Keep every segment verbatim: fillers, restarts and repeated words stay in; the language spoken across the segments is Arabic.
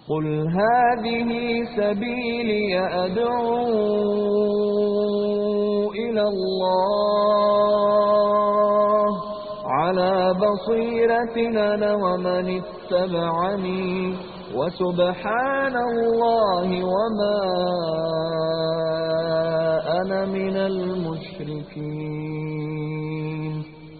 قل هذه سبيلي أدعو إلى الله على بصيرة أنا ومن اتبعني وسبحان الله وما أنا من المشركين.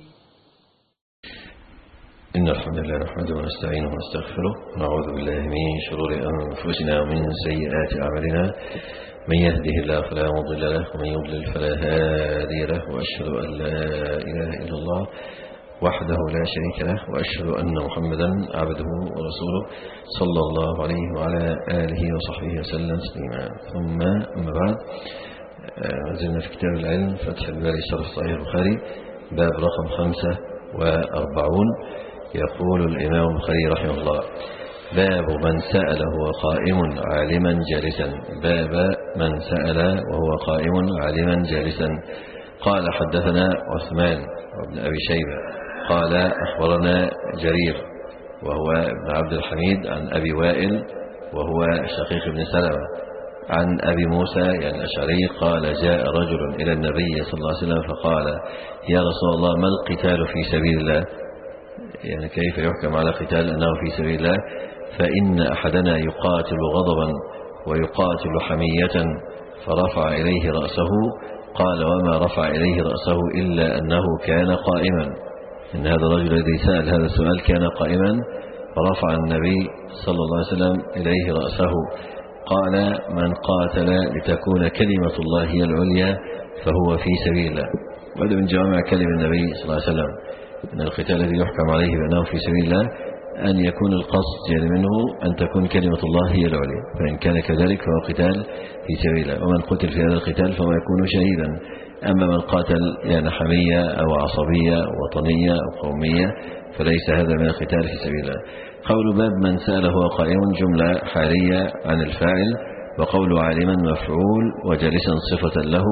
إن الحمد لله نحمده ونستعينه ونستغفره ونعوذ بالله من شرور أنفسنا ومن سيئات أعمالنا، من يهده الله فلا مضل له ومن يضلل فلا هادي له، وأشهد أن لا إله إلا الله وحده لا شريك له، وأشهد أن محمدا عبده ورسوله صلى الله عليه وعلى آله وصحبه وسلم تسليما. ثم أما بعد، نزلنا في كتاب العلم فتح الباري شرح صحيح البخاري باب رقم خمسة وأربعون. يقول الإمام البخاري رحمه الله: باب من سأل وهو قائم عالما جالسا. باب من سأل وهو قائم عالما جالسا. قال حدثنا عثمان وابن أبي شيبة قال أخبرنا جرير وهو ابن عبد الحميد عن أبي وائل وهو شقيق بن سلمة عن أبي موسى يعني الأشعري قال: جاء رجل إلى النبي صلى الله عليه وسلم فقال: يا رسول الله، ما القتال في سبيل الله؟ يعني كيف يحكم على قتال أنه في سبيل الله؟ فإن أحدنا يقاتل غضبا ويقاتل حمية. فرفع إليه رأسه. قال: وما رفع إليه رأسه إلا أنه كان قائما. إن هذا الرجل الذي سأل هذا السؤال كان قائما، فرفع النبي صلى الله عليه وسلم إليه رأسه. قال: من قاتل لتكون كلمة الله هي العليا فهو في سبيل الله. وهذا من جوامع كلم النبي صلى الله عليه وسلم، أن القتال الذي يحكم عليه بأنه في سبيل الله أن يكون القصد يعني منه أن تكون كلمة الله هي العليا، فإن كان كذلك فهو قتال في سبيل الله. ومن قتل في هذا القتال فهو يكون شهيدا. أما من قاتل يعني حمية أو عصبية وطنية أو قومية فليس هذا من القتال في سبيل الله. قول باب من سأل هو قائم جملة حالية عن الفاعل، وقول عالما مفعول وجالسا صفة له.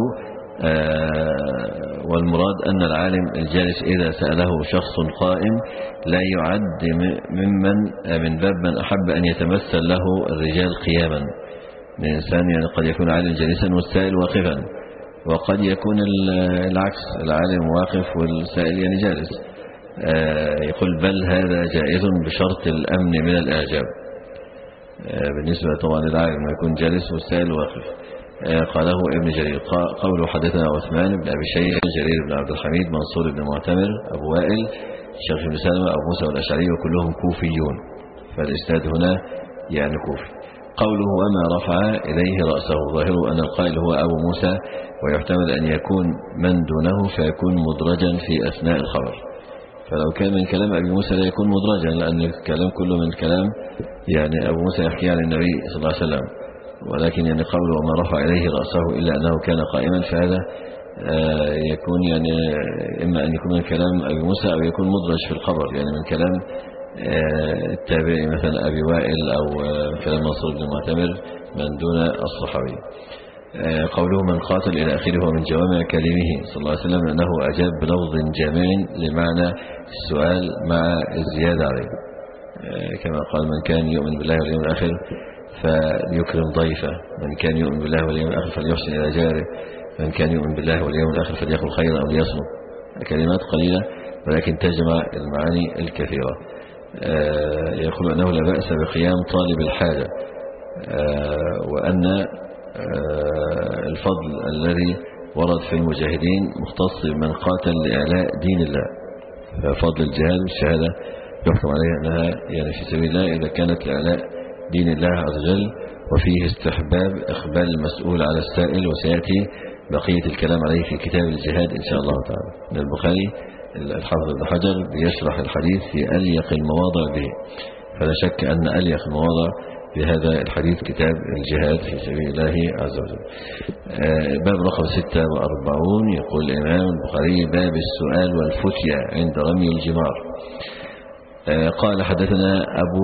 آه والمراد أن العالم الجالس إذا سأله شخص قائم لا يعد ممن من باب من أحب أن يتمثل له الرجال قياما. الإنسان يعني قد يكون عالم جالسا والسائل واقفا، وقد يكون العكس، العالم واقف والسائل يعني جالس. آه يقول: بل هذا جائز بشرط الأمن من الإعجاب. آه بالنسبة طبعا للعالم يكون جالس والسائل واقف. قاله ابن جرير. قوله حدثنا عثمان بن أبي شيبة جرير بن عبد الحميد منصور بن معتمر أبو وائل شيخ بن سلمة أبو موسى والأشعري وكلهم كوفيون، فالإسناد هنا يعني كوفي. قوله وما رفع إليه رأسه، ظاهره أن القائل هو أبو موسى، ويحتمل أن يكون من دونه فيكون مدرجا في أثناء الخبر. فلو كان من كلام أبي موسى لا يكون مدرجا، لأن الكلام كله من كلام يعني أبو موسى يحكي عن النبي صلى الله عليه وسلم. ولكن يعني قوله وما رفع إليه رأسه إلا أنه كان قائما، فهذا يكون يعني إما أن يكون من كلام أبي موسى أو يكون مدرج في الخبر، يعني من كلام التابعي مثلا أبي وائل أو كلام منصور بن معتمر من دون الصحابي. قوله من قاتل إلى آخره ومن جوامع كلمه صلى الله عليه وسلم أنه أجاب بلفظ جامع لمعنى السؤال مع الزيادة عليه، كما قال: من كان يؤمن بالله واليوم الآخر فليكرم ضيفه، من كان يؤمن بالله واليوم الآخر فليحسن إلى جاره، من كان يؤمن بالله واليوم الآخر فليقل خيرا أو ليصمت. كلمات قليلة ولكن تجمع المعاني الكثيرة. آه يقول أنه لا بأس بقيام طالب الحاجة، آه وأن آه الفضل الذي ورد في المجاهدين مختص بمن قاتل لإعلاء دين الله. ففضل الجهاد والشهادة يحكم عليها أنها يعني في سبيل الله إذا كانت لإعلاء دين الله عز وجل، وفيه استحباب إقبال المسؤول على السائل، وسيأتي بقية الكلام عليه في كتاب الجهاد إن شاء الله تعالى. من البخاري الحافظ ابن حجر بيشرح الحديث في أليق المواضع به، فلا شك أن أليق المواضع بهذا الحديث كتاب الجهاد في سبيل الله عز وجل. باب رقم ستة وأربعون. يقول الإمام البخاري: باب السؤال والفتية عند رمي الجمار. قال حدثنا أبو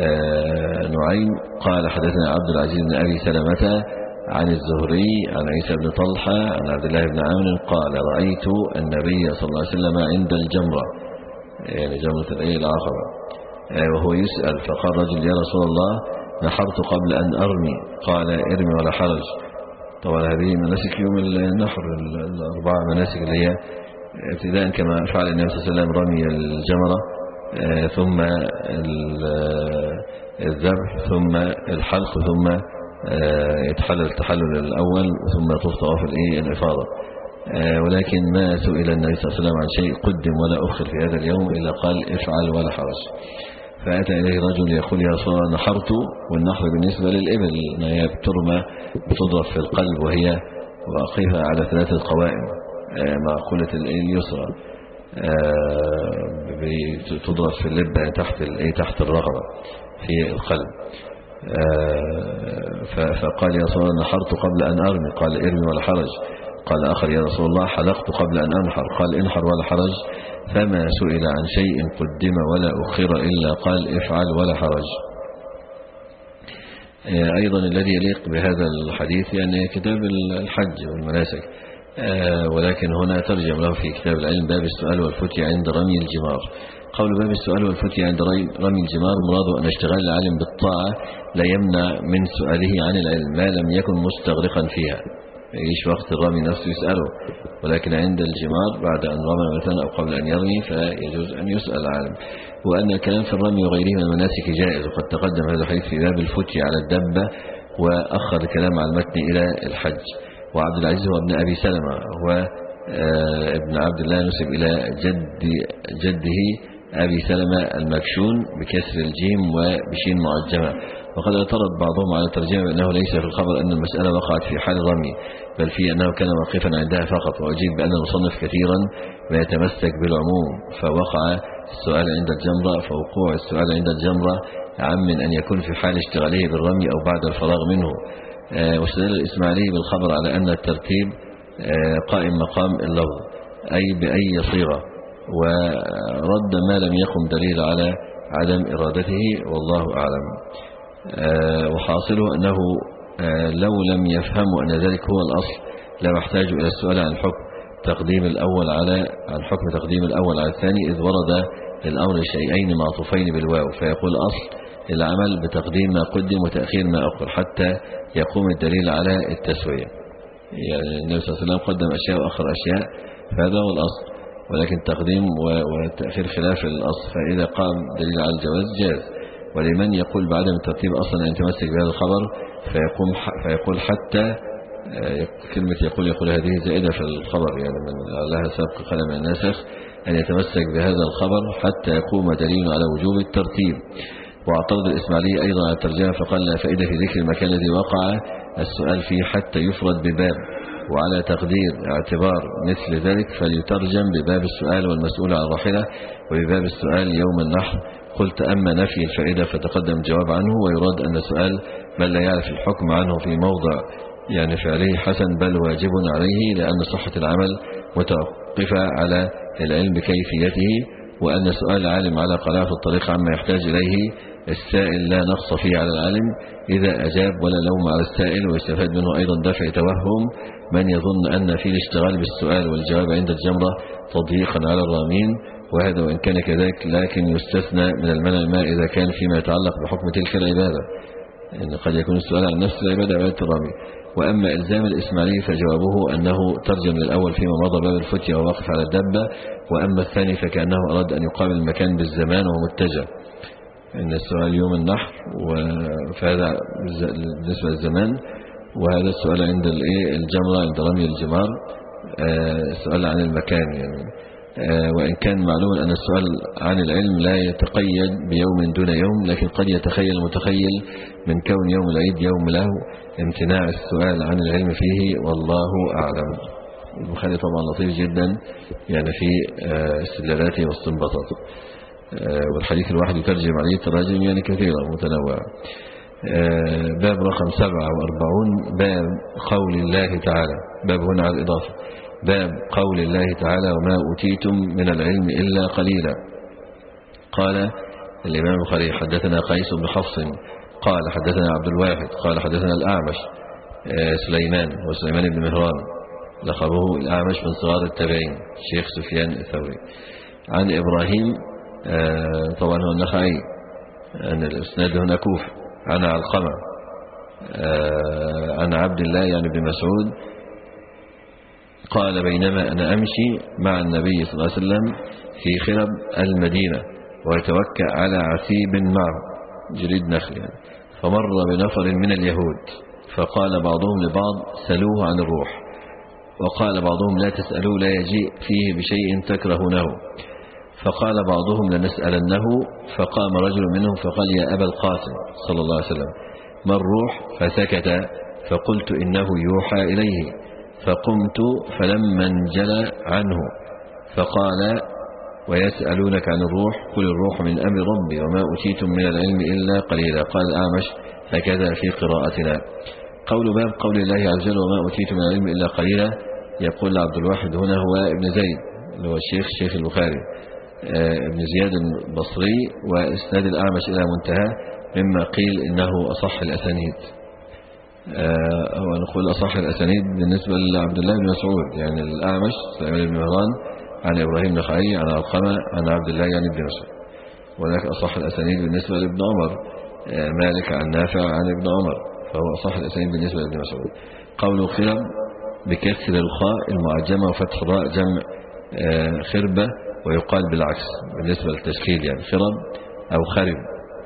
نعيم قال حدثنا عبد العزيز بن أبي سلمة عن الزهري عن عيسى بن طلحة عن عبد الله بن عامر قال: رأيت النبي صلى الله عليه وسلم عند الجمرة، يعني جمرة العقبة، وهو يسأل، فقال رجل: يا رسول الله نحرت قبل أن أرمي قال ارمي ولا حرج. طبعا هذه مناسك يوم النحر، الأربعة مناسك اللي هي ابتداء كما فعل النبي صلى الله عليه وسلم رمي الجمرة ثم الذبح ثم الحلق ثم يتحلل التحلل الأول ثم يطوف طواف الإفاضة. ولكن ما سئل النبي صلى الله عليه وسلم عن شيء قدم ولا أخر في هذا اليوم إلا قال افعل ولا حرج. فأتى إليه رجل يقول يا رسول الله نحرت، والنحر بالنسبة للإبل ما هي بترمى بتضرب في القلب وهي واقفة على ثلاثة قوائم معقولة اليسرى بتضرب في اللبة تحت تحت الرغبة في القلب. فقال يا رسول الله نحرت قبل أن أرمي قال ارمي ولا حرج. قال آخر يا رسول الله حلقت قبل أن أنحر قال انحر ولا حرج. فما سئل عن شيء قدم ولا أخر إلا قال افعل ولا حرج. أيضا الذي يليق بهذا الحديث يعني كتاب الحج والمناسك، ولكن هنا ترجم له في كتاب العلم باب السؤال والفتية عند رمي الجمار. قول باب السؤال والفتية عند رمي الجمار مراده أن اشتغال العالم بالطاعة لا يمنع من سؤاله عن العلم ما لم يكن مستغرقا فيها، يعيش وقت الرمي نفسه يسأله، ولكن عند الجمار بعد أن رمى مثلا أو قبل أن يرمي فيجوز أن يسأل العالم. وأن الكلام في الرمي وغيره من المناسك جائز، وقد تقدم هذا الحديث في باب الفتية على الدبة وأخر الكلام على المتن إلى الحج. وعبد العزيز هو ابن أبي سلمة هو ابن عبد الله نسب إلى جد جده أبي سلمة المكشون بكسر الجيم وبشين معجمة. وقد اعترض بعضهم على الترجمة بأنه ليس في الخبر أن المسألة وقعت في حال الرمي، بل في أنه كان واقفا عندها فقط. وأجيب بأن المصنف كثيرا ما يتمسك بالعموم، فوقع السؤال عند الجمرة فوقوع السؤال عند الجمرة عم من أن يكون في حال اشتغاله بالرمي أو بعد الفراغ منه. واستدل الإسماعيلي بالخبر على أن الترتيب قائم مقام اللفظ أي بأي صيغة، ورد ما لم يقم دليل على عدم إرادته والله أعلم. وحاصله أنه لو لم يفهموا أن ذلك هو الأصل لم يحتاجوا إلى السؤال عن حكم تقديم الأول على عن حكم تقديم الأول على الثاني، إذ ورد الأمر شيئين معطوفين بالواو، فيقول أصل العمل بتقديم ما قدم وتأخير ما أخر حتى يقوم الدليل على التسوية. يعني النبي صلى الله عليه وسلم قدم أشياء وأخر أشياء، فهذا هو الأصل، ولكن التقديم والتأخير خلاف الأصل، فإذا قام دليل على الجواز جاز. ولمن يقول بعدم الترتيب أصلا أن يتمسك بهذا الخبر فيقوم فيقول حتى كلمة يقول يقول هذه زائدة في الخبر، يعني من لها سابق قلم الناسخ أن يتمسك بهذا الخبر حتى يقوم دليل على وجوب الترتيب. واعترض الإسماعيلي أيضا على الترجمة فقال لا فائدة في ذكر المكان الذي وقع السؤال فيه حتى يفرد بباب، وعلى تقدير اعتبار مثل ذلك فليترجم بباب السؤال والمسؤول عن الراحلة وبباب السؤال يوم النحر. قلت أما نفي الفائدة فتقدم الجواب عنه، ويراد أن سؤال من لا يعرف الحكم عنه في موضع يعني فعله حسن بل واجب عليه، لأن صحة العمل متوقفة على العلم بكيفيته، وأن سؤال العالم على قلاع الطريق عما يحتاج إليه السائل لا نقص فيه على العالم إذا أجاب ولا لوم على السائل. ويستفاد منه أيضا دفع توهم من يظن أن في الاشتغال بالسؤال والجواب عند الجمرة تضييقا على الرامين، وهذا وإن كان كذلك لكن يستثنى من المنع ما إذا كان فيما يتعلق بحكم تلك العبادة، إن قد يكون السؤال عن نفس العبادة عبادة الرامي. وأما إلزام الإسماعيلي فجوابه أنه ترجم للأول فيما مضى باب الفتية وواقف على الدبة، وأما الثاني فكأنه أراد أن يقابل المكان بالزمان وهو متجه، إن السؤال يوم النحر فهذا بالنسبة للزمان، وهذا السؤال عند الجمرة عند رمي الجمار سؤال عن المكان يعني. وإن كان معلوم أن السؤال عن العلم لا يتقيد بيوم دون يوم، لكن قد يتخيل المتخيل من كون يوم العيد يوم له امتناع السؤال عن العلم فيه والله أعلم. البخاري طبعا لطيف جدا يعني في استدلالاته واستنباطاته، والحديث الواحد يترجم عليه تراجم يعني كثيرة متنوعة. باب رقم سبعة وأربعون باب قول الله تعالى، باب هنا على الإضافة، باب قول الله تعالى وما أوتيتم من العلم إلا قليلا. قال الإمام البخاري حدثنا قيس بن حفص قال حدثنا عبد الواحد قال حدثنا الأعمش سليمان وسليمان بن مهران لقبه الأعمش من صغار التابعين شيخ سفيان الثوري عن إبراهيم طبعا هو النخعي أن الإسناد هنا كوفي عن علقمة عن عبد الله يعني بن مسعود قال بينما أنا أمشي مع النبي صلى الله عليه وسلم في خرب المدينة ويتوكأ على عسيب معه جريد نخل يعني، فمر بنفر من اليهود فقال بعضهم لبعض سلوه عن الروح، وقال بعضهم لا تسألوه لا يجيء فيه بشيء تكرهونه، فقال بعضهم لنسألنه، فقام رجل منهم فقال يا أبا القاسم صلى الله عليه وسلم ما الروح؟ فسكت، فقلت إنه يوحى إليه، فقمت فلما انجلى عنه فقال ويسألونك عن الروح قل الروح من أمر ربي وما أتيتم من العلم إلا قليلا. قال الأعمش هكذا في قراءتنا. قول باب قول الله عز وجل وما أتيتم من العلم إلا قليلا، يقول عبد الواحد هنا هو ابن زيد اللي هو الشيخ الشيخ البخاري ابن زياد البصري، وإسناد الأعمش إلى منتهى مما قيل إنه أصح الأسانيد، هو نقول أصح الأسانيد بالنسبة لعبد الله بن مسعود، يعني الأعمش سليمان بن مهران عن إبراهيم النخعي عن علقمة عن عبد الله يعني بن مسعود، ولكن أصح الأسانيد بالنسبة لابن عمر مالك عن نافع عن ابن عمر، فهو أصح الأسانيد بالنسبة لابن مسعود. قول خرب بكسر الخاء المعجمة وفتح الراء جمع خربة، ويقال بالعكس بالنسبة للتشكيل يعني خرب أو خرب،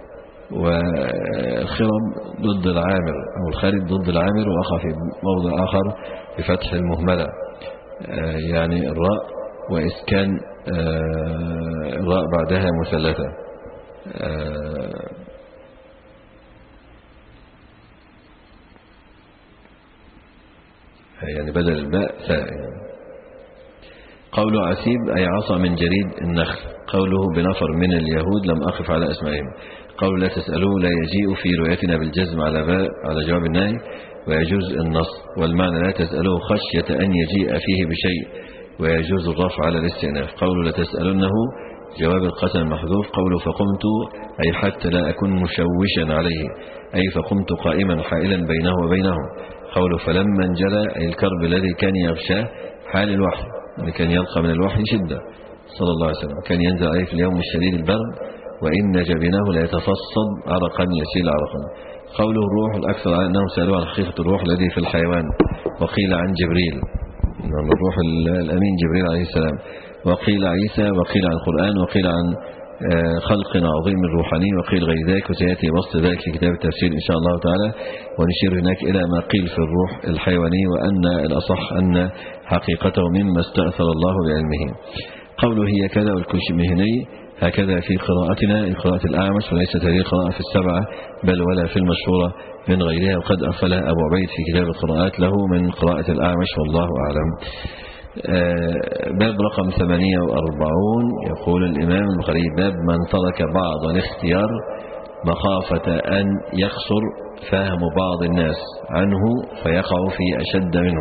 والخرب ضد العامر أو الخرب ضد العامر، وأخذ في موضع آخر بفتح المهملة يعني الراء وإسكان الراء بعدها مثلثة، يعني بدل الباء ثاء يعني. قول عسيب أي عصا من جريد النخل. قوله بنفر من اليهود لم أقف على أسمائهم. قول لا تسألوه لا يجيء في روايتنا بالجزم على باء على جواب النهي ويجوز النص، والمعنى لا تسألوه خشية أن يجيء فيه بشيء، ويجوز الرفع على الاستئناف. قوله لا تسألنه جواب القسم محذوف. قوله فقمت أي حتى لا أكون مشوشا عليه، أي فقمت قائما حائلا بينه وبينهم. قوله فلما انجلى أي الكرب الذي كان يغشاه حال الوحي، يعني كان يلقى من الوحي شدة صلى الله عليه وسلم، كان ينزل عليه في اليوم الشديد البرد وإن جبينه لا يتفصد عرقا يسيل عرقا. قوله الروح الأكثر على أنهم سألوا عن حقيقة الروح الذي في الحيوان، وقيل عن جبريل الروح الأمين جبريل عليه السلام، وقيل عيسى، وقيل عن القرآن، وقيل عن خلق عظيم الروحاني، وقيل غير ذلك، وسيأتي بسط ذلك في كتاب التفسير إن شاء الله تعالى، ونشير هناك إلى ما قيل في الروح الحيواني، وأن الأصح أن حقيقته مما استأثر الله بعلمه. قوله هي كذا والكشمهني هكذا في قراءتنا قراءة الأعمش، وليست هذه قراءة في السبعة بل ولا في المشهورة من غيرها، وقد أفلها أبو عبيد في كتاب القراءات له من قراءة الأعمش والله أعلم. باب رقم ثمانية وأربعون يقول الإمام البخاري باب من ترك بعض الاختيار مخافة أن يخسر فهم بعض الناس عنه فيقع في أشد منه.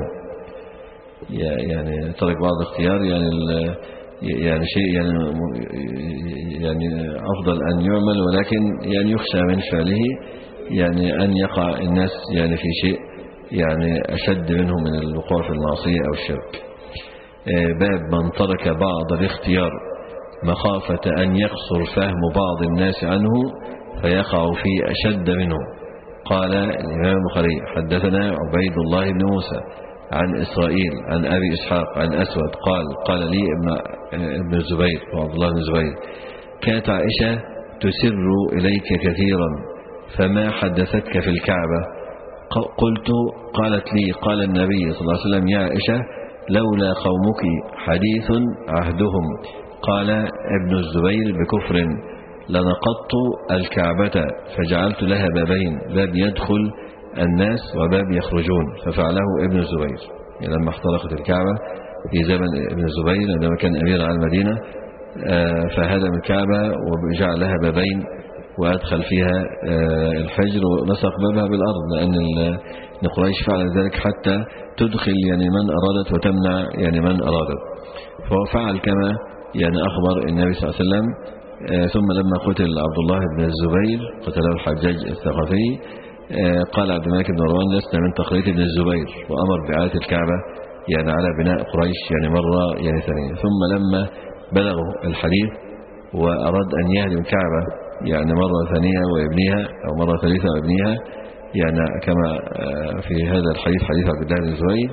يعني ترك بعض الاختيار يعني يعني شيء يعني يعني أفضل أن يعمل، ولكن يعني يخشى من فعله يعني أن يقع الناس يعني في شيء يعني أشد منه من الوقوع في المعصية أو الشرك. باب من ترك بعض الاختيار مخافة أن يقصر فهم بعض الناس عنه فيقع في أشد منه. قال الإمام البخاري حدثنا عبيد الله بن موسى عن إسرائيل عن أبي إسحاق عن أسود قال قال لي ابن, ابن الزبير وعبد الله بن الزبير كانت عائشة تسر إليك كثيرا فما حدثتك في الكعبة؟ قلت قالت لي قال النبي صلى الله عليه وسلم يا عائشة لولا قومك حديث عهدهم. قال ابن الزبير بكفر لنقضت الكعبة فجعلت لها بابين، باب يدخل الناس وباب يخرجون، ففعله ابن الزبير. يعني لما احترقت الكعبة في زمن ابن الزبير عندما كان أمير على المدينة فهدم الكعبة وجعل لها بابين وأدخل فيها الحجر ونسق بابها بالأرض، لأن قريش فعل ذلك حتى تدخل يعني من أرادت وتمنع يعني من أرادت، فهو فعل كما يعني أخبر النبي صلى الله عليه وسلم. ثم لما قتل عبد الله بن الزبير قتله الحجاج الثقفي قال عبد الملك بن مروان لسنا من تقليد ابن الزبير، وأمر بإعادة الكعبة يعني على بناء قريش يعني مرة يعني ثانية. ثم لما بلغوا الحديث وأراد أن يهدم الكعبة يعني مرة ثانية ويبنيها أو مرة ثالثة ويبنيها، يعني كما في هذا الحديث حديث عبد الله بن الزبير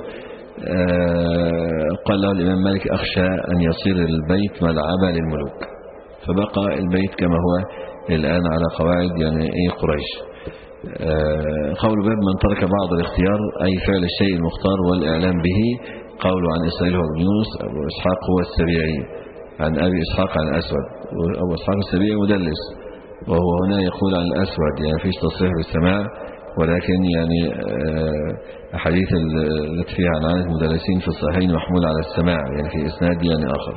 قال له الإمام مالك أخشى أن يصير البيت ملعبا للملوك، فبقى البيت كما هو الآن على قواعد يعني أي قريش. قول باب من ترك بعض الاختيار أي فعل الشيء المختار والإعلام به. قوله عن إسرائيل هو بن يونس، أبو إسحاق هو السبيعي عن أبي إسحاق عن الأسود، أبو إسحاق السبيعي مدلس، وهو هنا يقول عن الأسود يعني فيش تصريح بالسماع، ولكن يعني أحاديث التي فيها عن عدد المدلسين في الصحيحين محمول على السماع يعني في إسناد يعني آخر.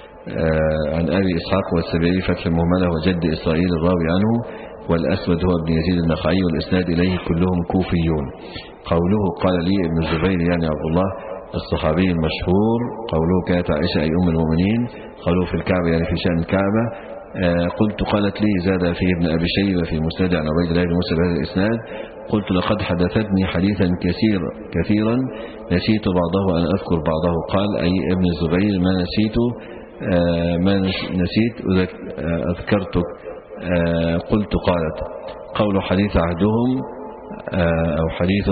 عن أبي إسحاق والسبيعي فتح المهملة وجد إسرائيل الراوي عنه، والأسود هو ابن يزيد النخعي، والإسناد إليه كلهم كوفيون. قوله قال لي ابن الزبير يعني عبد الله الصحابي المشهور. قوله كانت عائشة أي أم المؤمنين. قوله في الكعبة يعني في شأن الكعبة. آه قلت قالت لي زاد فيه ابن أبي شيبة في مسند عن عبيد الله بن موسى بهذا الإسناد. قلت لقد حدثتني حديثا كثير كثيرا نسيت بعضه وأنا أذكر بعضه. قال أي ابن الزبير ما نسيت آه ما نسيت آه أذكرتك. آه قلت قالت. قول حديث عهدهم آه أو حديث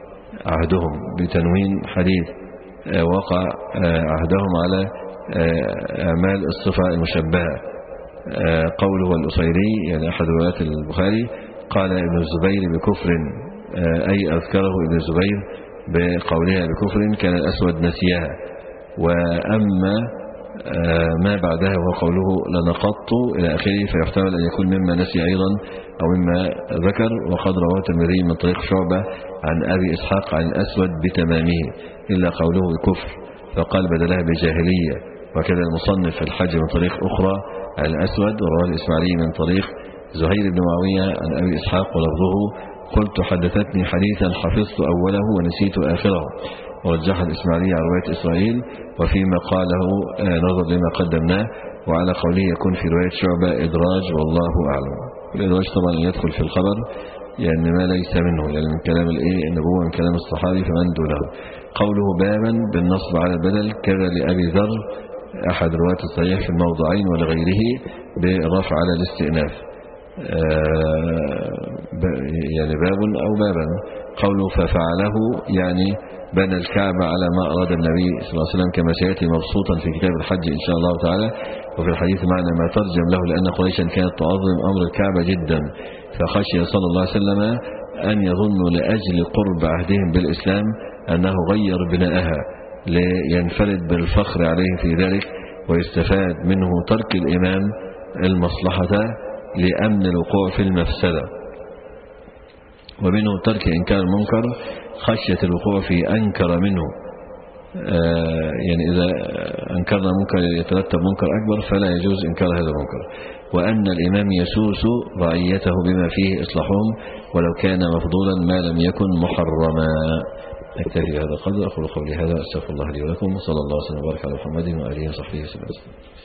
عهدهم بتنوين حديث آه وقع آه عهدهم على آه أعمال الصفة المشبهة. آه قوله الأصيري يعني أحد روايات البخاري. قال ابن الزبير بكفر آه أي أذكره ابن الزبير بقولها بكفر كان الأسود نسيها. وأما آه ما بعدها وهو قوله لنقضت إلى آخره فيحتمل أن يكون مما نسي أيضا أو مما ذكر. وقد رواه الترمذي من طريق شعبة عن أبي إسحاق عن الأسود بتمامه إلا قوله بكفر فقال بدلها بجاهلية. وكذا المصنف في الحج من طريق أخرى عن الأسود. ورواه الإسماعيلي من طريق زهير بن معاوية عن أبي إسحاق ولفظه قلت حدثتني حديثا حفظت أوله ونسيت آخره. ورجح الإسماعيلي على رواية إسرائيل وفيما قاله نظر لما قدمناه. وعلى قوله يكون في رواية شعبة إدراج والله أعلم. الإدراج طبعا يدخل في الخبر يعني ما ليس منه يعني من كلام الإيه النبوة من كلام الصحابي فمن دونه. قوله بابا بالنصب على البدل كذا لأبي ذر أحد رواة الصحيح في الموضعين ولغيره برفع على الاستئناف يعني باب أو بابا. قوله ففعله يعني بنى الكعبة على ما أراد النبي صلى الله عليه وسلم كما سيأتي مبسوطا في كتاب الحج إن شاء الله تعالى. وفي الحديث معنى ما ترجم له لأن قريشا كانت تعظم أمر الكعبة جدا فخشي صلى الله عليه وسلم أن يظنوا لأجل قرب عهدهم بالإسلام أنه غير بناءها لينفرد بالفخر عليه في ذلك ويستفاد منه ترك الإمام المصلحة لأمن الوقوع في المفسدة. ومنه ترك إنكار المنكر خشية الوقوع في أنكر منه آه يعني إذا أنكرنا منكر يترتب منكر أكبر فلا يجوز إنكار هذا المنكر. وأن الإمام يسوس رعيته بما فيه إصلاحهم ولو كان مفضولا ما لم يكن محرما. أكتفي بهذا القدر. أقول قولي هذا أستغفر الله لي ولكم صلى الله عليه وسلم وبارك على محمد وآله وصحبه وسلم.